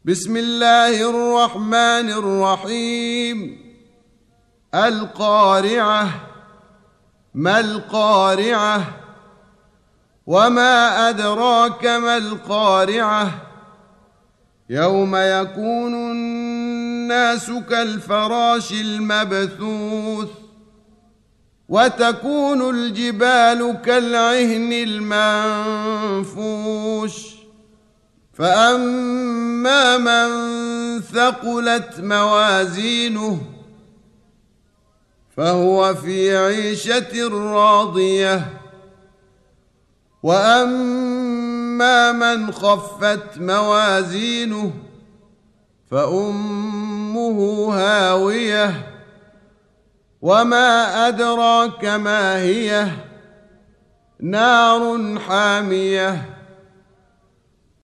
بسم الله الرحمن الرحيم. القارعة. ما القارعة؟ وما أدراك ما القارعة؟ يوم يكون الناس كالفراش المبثوث وتكون الجبال كالعهن المنفوش فأما من ثقلت موازينه فهو في عيشة راضية وأما من خفت موازينه فأمه هاوية وما أدراك ما هي نار حامية